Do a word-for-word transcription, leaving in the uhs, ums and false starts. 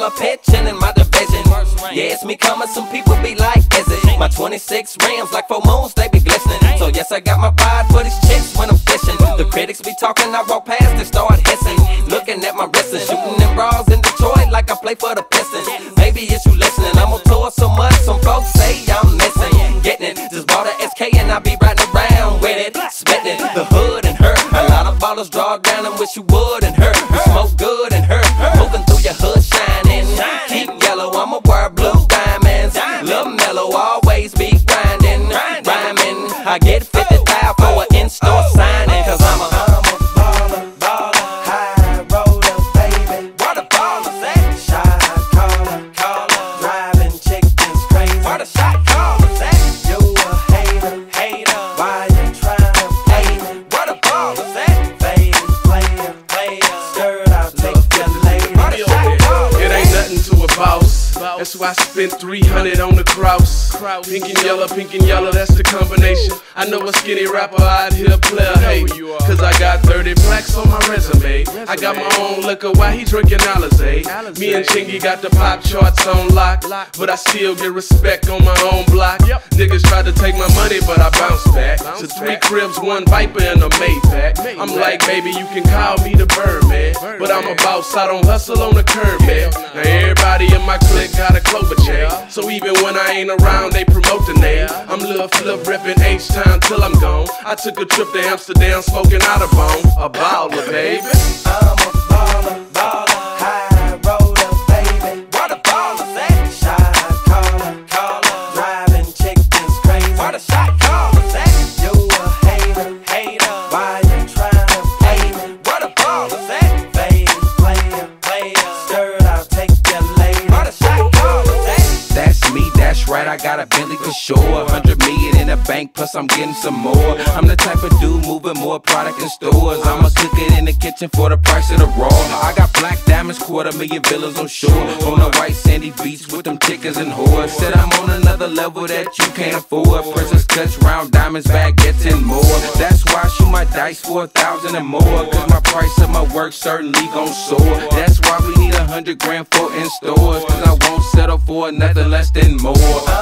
dollar pitching in my division. Yeah, it's me coming, some people be like, is it? My twenty-six rims like four moons, they be glistening. So yes, I got my pride for these chicks when I'm fishing. The critics be talking, I walk past and start hissing. Looking at my wrist and shooting them bras in Detroit like I play for the Pistons. Maybe it's you listening, I'm on tour so much, some folks say I'm missing. Getting it, just bought a S K and I be riding around with it. Spitting the hood and her. A lot of ballers draw down and wish you would and her. We smoke good and her. Moving through your hood shining. Keep yellow, I'ma wear blue diamonds. Lil' mellow, always be grinding. Rhyming, I get fifty thousand for an in-store signing. Cause I'm a, I'm a baller, baller, high roller, baby. What a baller's at? Shot caller, caller, driving chickens crazy. What a shot caller's at? You a hater, hater. Why you tryna play me? What a baller's at? Fade, player, player. Skirt, I'll take your lady. What a shot caller's at? It ain't nothing to a boss. That's why I spent three hundred on the cross. Pink and yellow, pink and yellow, that's the combination. I know a skinny rapper out here player hate. Cause I got thirty plaques on my resume. I got my own liquor while he drinking Alizé. Me and Chingy got the pop charts on lock. But I still get respect on my own block. Niggas tried to take my money, but I bounced back. So three cribs, one Viper, and a Maybach. I'm like, baby, you can call me the Birdman. But I'm a boss, I don't hustle on the curb, man. Now everybody in my clique got a Clover chain. So even when I ain't around, they promote the name. I'm Lil Flip reppin' H-Town till I'm gone. I took a trip to Amsterdam smoking out a bone. A baller, baby. I'm a baller, baller, high roller, baby. What a baller's at? Shot caller, caller, driving chickens crazy. What a shot caller's at? You a hater, hater. Why you tryna play me? What a baller's at? Fade, player, player. Skirt, I'll take your lady. What a shot caller's at? That's me, that's right, I got a Bentley for sure. Hundred million in the bank, plus I'm getting some more. I'm the type of dude moving more product in stores. I'ma cook it in the kitchen for the price of the raw. I got black diamonds, quarter million villas on shore. On the white sandy beach with them chickens and whores. Said I'm on another level that you can't afford. Princess cuts, round diamonds, baguettes and more. That's why I shoot my dice for a thousand and more. Cause my price of my work certainly gon' soar. That's why we need a hundred grand for in stores. Cause I won't settle for nothing less than more.